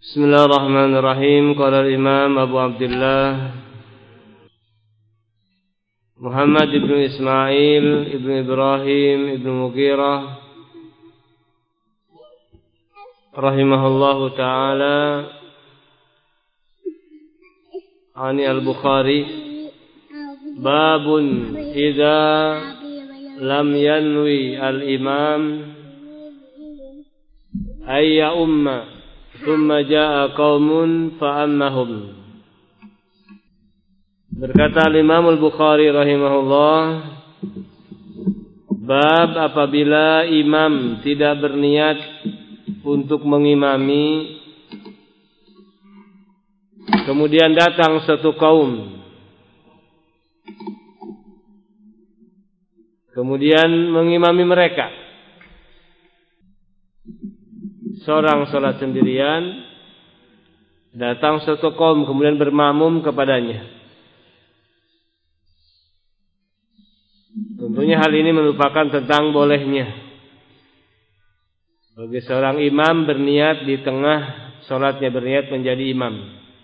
Bismillahirrahmanirrahim. Qala al-Imam Abu Abdullah Muhammad ibn Ismail ibn Ibrahim ibn Mughirah rahimahullahu ta'ala ani al-Bukhari, babun idza lam yanwi al-imam ayya umma thumma jaa qaumun fa'ammahum. Berkata Imam Al-Bukhari rahimahullah, bab apabila imam tidak berniat untuk mengimami, kemudian datang satu kaum, kemudian mengimami mereka. Seorang salat sendirian, datang satu kaum kemudian bermakmum kepadanya. Tentunya hal ini merupakan tentang bolehnya bagi seorang imam berniat di tengah salatnya, berniat menjadi imam.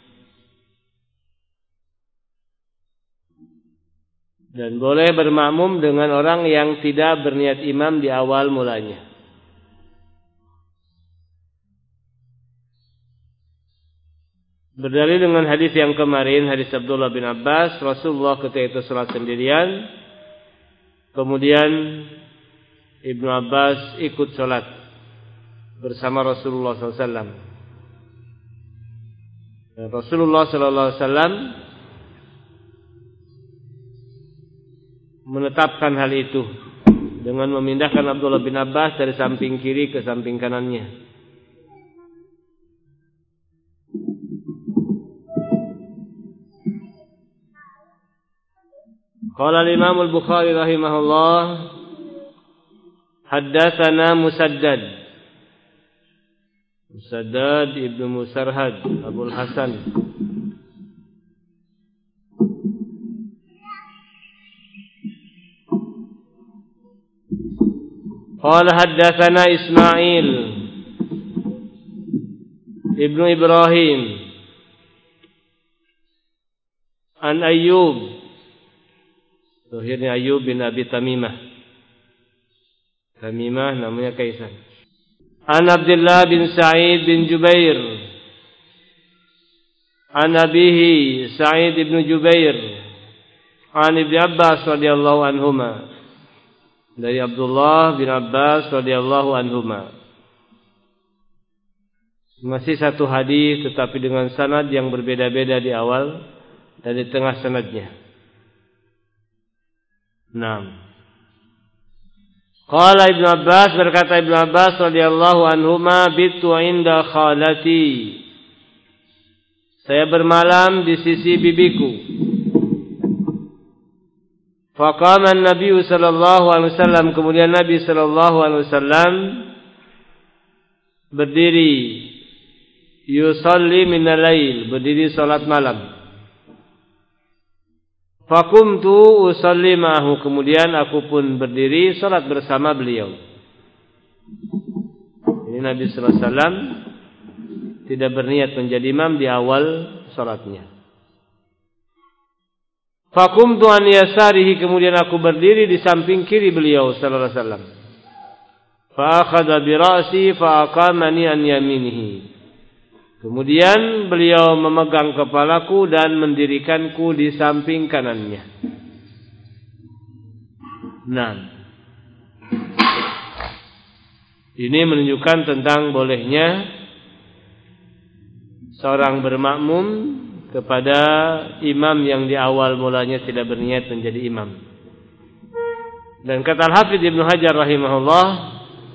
Dan boleh bermakmum dengan orang yang tidak berniat imam di awal mulanya. Berdalil dengan hadis yang kemarin, hadis Abdullah bin Abbas, Rasulullah ketika itu salat sendirian, kemudian Ibnu Abbas ikut salat bersama Rasulullah SAW. Dan Rasulullah SAW menetapkan hal itu dengan memindahkan Abdullah bin Abbas dari samping kiri ke samping kanannya. Qala al-Imam Al-Bukhari rahimahullah, haddatsana Musaddad ibnu Musarhad Abul Hasan, qala haddatsana Ismail ibnu Ibrahim an Ayyub, akhirnya Ayyub bin Abi Tamimah namanya Kaisan. An Abdullah bin Sa'id bin Jubair, an abihi Sa'id bin Jubair, an Ibnu Abbas radhiyallahu anhuma, dari Abdullah bin Abbas radhiyallahu anhuma. Masih satu hadis tetapi dengan sanad yang berbeda-beda di awal dan di tengah sanadnya. Naam. Qala Ibnu Abbas, berkata Ibnu Abbas radhiyallahu anhuma, bitu inda khalati, saya bermalam di sisi bibiku. Faqama an-nabiy sallallahu alaihi wasallam, kemudian Nabi sallallahu alaihi wasallam berdiri, yusalli min al-lail, berdiri salat malam. Faqumtu usalli ma'ahu, kemudian aku pun berdiri salat bersama beliau. Ini Nabi sallallahu alaihi wasallam tidak berniat menjadi imam di awal salatnya. Faqumtu an yasarihi, kemudian aku berdiri di samping kiri beliau sallallahu alaihi wasallam. Fa akhadha bi ra'si fa aqamani an yaminihi. Kemudian beliau memegang kepalaku dan mendirikanku di samping kanannya. Nah, ini menunjukkan tentang bolehnya seorang bermakmum kepada imam yang di awal mulanya tidak berniat menjadi imam. Dan kata Al-Hafidz Ibnu Hajar rahimahullah,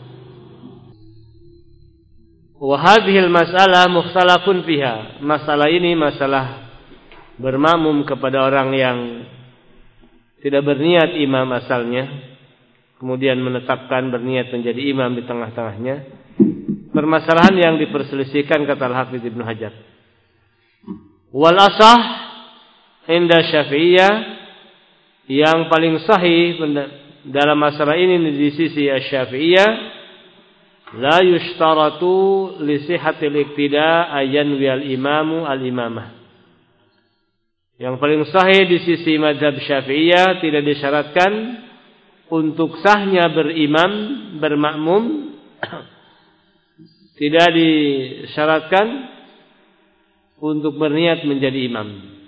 wa hadhil mas'alah mukhtalafun fiha. Masalah ini masalah bermakmum kepada orang yang tidak berniat imam asalnya, kemudian menetapkan berniat menjadi imam di tengah-tengahnya. Permasalahan yang diperselisihkan kata Al-Hafidz Ibnu Hajar. Wal asah inda Syafi'iyah, yang paling sahih dalam masalah ini di sisi Asy-Syafi'iyah, la yushtaratu li sihhatil iqtida ayan wal imamu al imamah. Yang paling sahih di sisi mazhab Syafi'iyah tidak disyaratkan untuk sahnya berimam, bermakmum, tidak disyaratkan untuk berniat menjadi imam.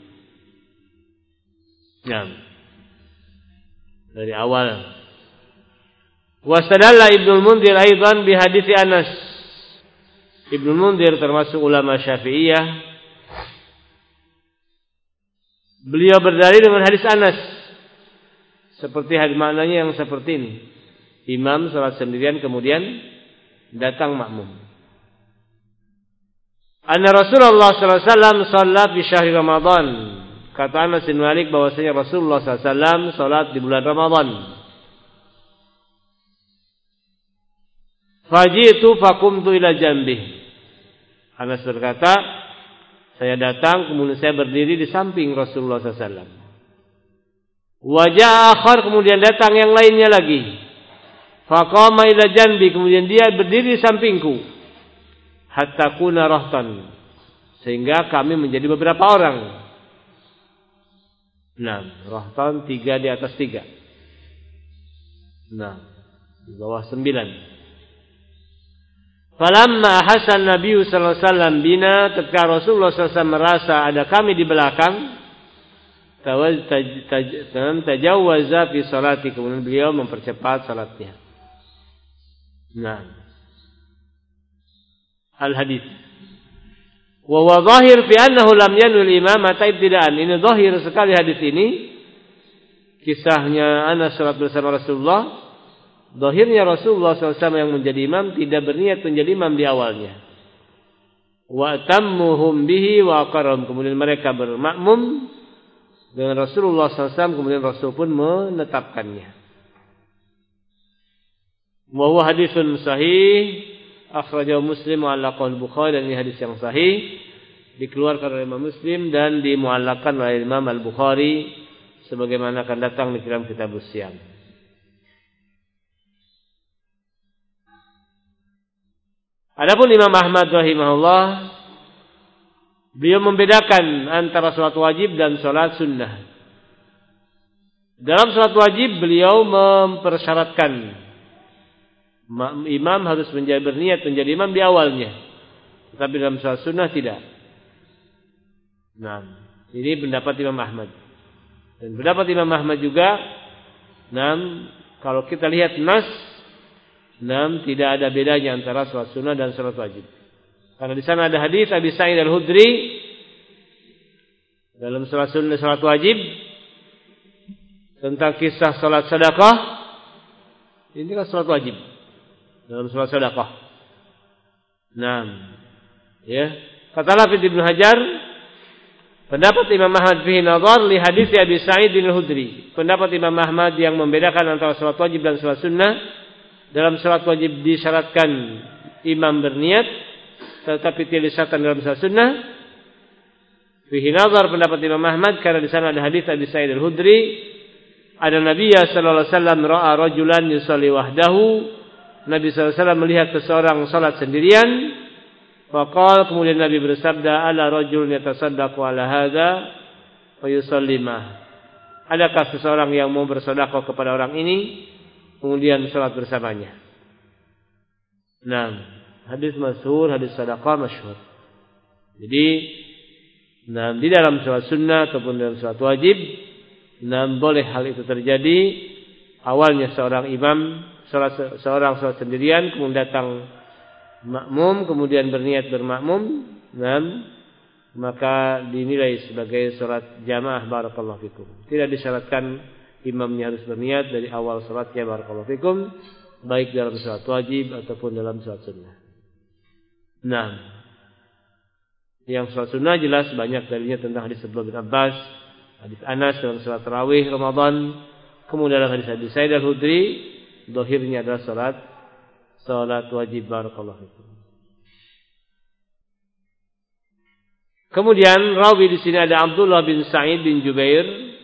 Nah, dari awal. Wastadalla Ibnu Munzir aidan bi hadits Anas. Ibnu Munzir termasuk ulama Syafi'iyah. Beliau berdalil dengan hadis Anas. Seperti hadis maknanya yang seperti ini. Imam salat sendirian kemudian datang makmum. Anna Rasulullah sallallahu alaihi wasallam salat di syahr Ramadan. Kata Anas bin Malik bahwasanya Rasulullah sallallahu alaihi wasallam salat di bulan Ramadan. Fajitu faqumtu ila jambih. Anas berkata, saya datang kemudian saya berdiri di samping Rasulullah sallallahu alaihi wasallam. Wajah akhar kemudian datang yang lainnya lagi. Faqama ila janbi kemudian dia berdiri di sampingku. Hatta kuna rahtan sehingga kami menjadi beberapa orang. Nah, rahtan 3 di atas 3. Nah, di bawah 9. Falamma hasan Nabi sallallahu alaihi wasallam bina ketika Rasulullah sallallahu alaihi wasallam merasa ada kami di belakang tajawwaza fi salati kemudian beliau mempercepat salatnya. Nah, al-hadis wa huwa zahir fi annahu lam yanwi al-imamata ibtida'an. Ini zahir sekali hadis ini. Kisahnya Anas salat bersama Rasulullah. Zahirnya Rasulullah SAW yang menjadi imam tidak berniat menjadi imam di awalnya. Wa tammuhum bihi wa aqarrahum kemudian mereka bermakmum dengan Rasulullah SAW kemudian Rasul pun menetapkannya. Wa huwa haditsun sahih akhrajahu Muslim wa alaqahu Bukhari dan ini hadis yang sahih dikeluarkan oleh Imam Muslim dan dimuallakkan oleh Imam Al-Bukhari sebagaimana akan datang di dalam kitab Siyam. Adapun Imam Ahmad rahimahullah beliau membedakan antara salat wajib dan salat sunnah. Dalam salat wajib beliau mempersyaratkan imam harus berniat menjadi imam di awalnya. Tetapi dalam salat sunnah tidak. Nah, ini pendapat Imam Ahmad. Dan pendapat Imam Ahmad juga, kalau kita lihat nas, tidak ada bedanya antara salat sunnah dan salat wajib. Karena di sana ada hadis Abi Sa'id Al-Khudri dalam salat sunnah salat wajib tentang kisah salat sedekah. Ini kan salat wajib dalam salat sedekah. Ya. Kata Hafidz Ibnu Hajar, pendapat Imam Ahmad fihi nazar li hadis Abi Sa'id Al-Khudri. Pendapat Imam Ahmad yang membedakan antara salat wajib dan salat sunnah. Dalam salat wajib disyaratkan imam berniat, tetapi tidak disyaratkan dalam salat sunnah. Fihi nazar pendapat Imam Ahmad karena di sana ada hadis Abi Sa'id Al-Khudri, ada Nabi sallallahu alaihi wasallam ra'a rajulan yusalli wahdahu. Nabi sallallahu alaihi wasallam melihat seseorang salat sendirian. Faqala kemudian Nabi bersabda, ala rajulun yatasaddaqu ala hadza fa yusallimah. Adakah seseorang yang mau bersedekah kepada orang ini? Kemudian salat bersamanya. Hadis masyhur, hadis sedekah masyhur. Jadi, di dalam salat sunnah ataupun dalam salat wajib, boleh hal itu terjadi. Awalnya seorang imam, seorang salat sendirian, kemudian datang makmum, kemudian berniat bermakmum, maka dinilai sebagai salat jamaah barakallahu fikum. Tidak disyaratkan imamnya harus berniat dari awal salatnya barakallahu fikum, baik dalam salat wajib ataupun dalam salat sunnah. Yang salat sunnah jelas banyak dalilnya tentang hadis Abdullah bin Abbas, hadis Anas dalam salat tarawih Ramadan, kemudian dalam hadis Abi Sa'id Al-Khudri, zahirnya adalah salat wajib barakallahu fikum. Kemudian rawi di sini ada Abdullah bin Sa'id bin Jubair.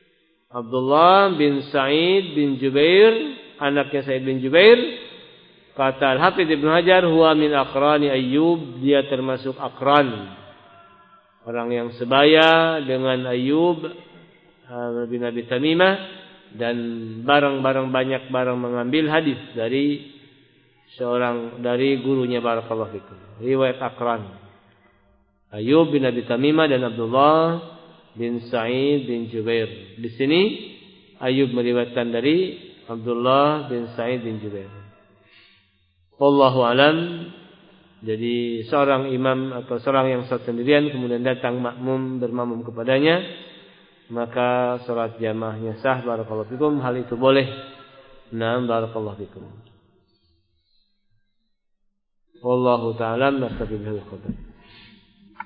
Abdullah bin Sa'id bin Jubair, anaknya Sa'id bin Jubair, Kata Al-Hafidz Ibnu Hajar, huwa min aqrani Ayyub, dia termasuk aqran, orang yang sebaya dengan Ayyub bin Abi Tamimah, dan banyak barang mengambil hadis dari gurunya. Barakallahu fikum. Riwayat aqran Ayyub bin Abi Tamimah dan Abdullah bin Sa'id bin Jubair. Di sini Ayyub meriwayatkan dari Abdullah bin Sa'id bin Jubair. Wallahu alam. Jadi seorang imam atau seorang yang salat sendirian kemudian datang makmum bermakmum kepadanya, maka salat jamaahnya sah. Barakallahu fikum. Hal itu boleh. Naam, barakallahu fikum. Wallahu ta'ala nastaghfiruh.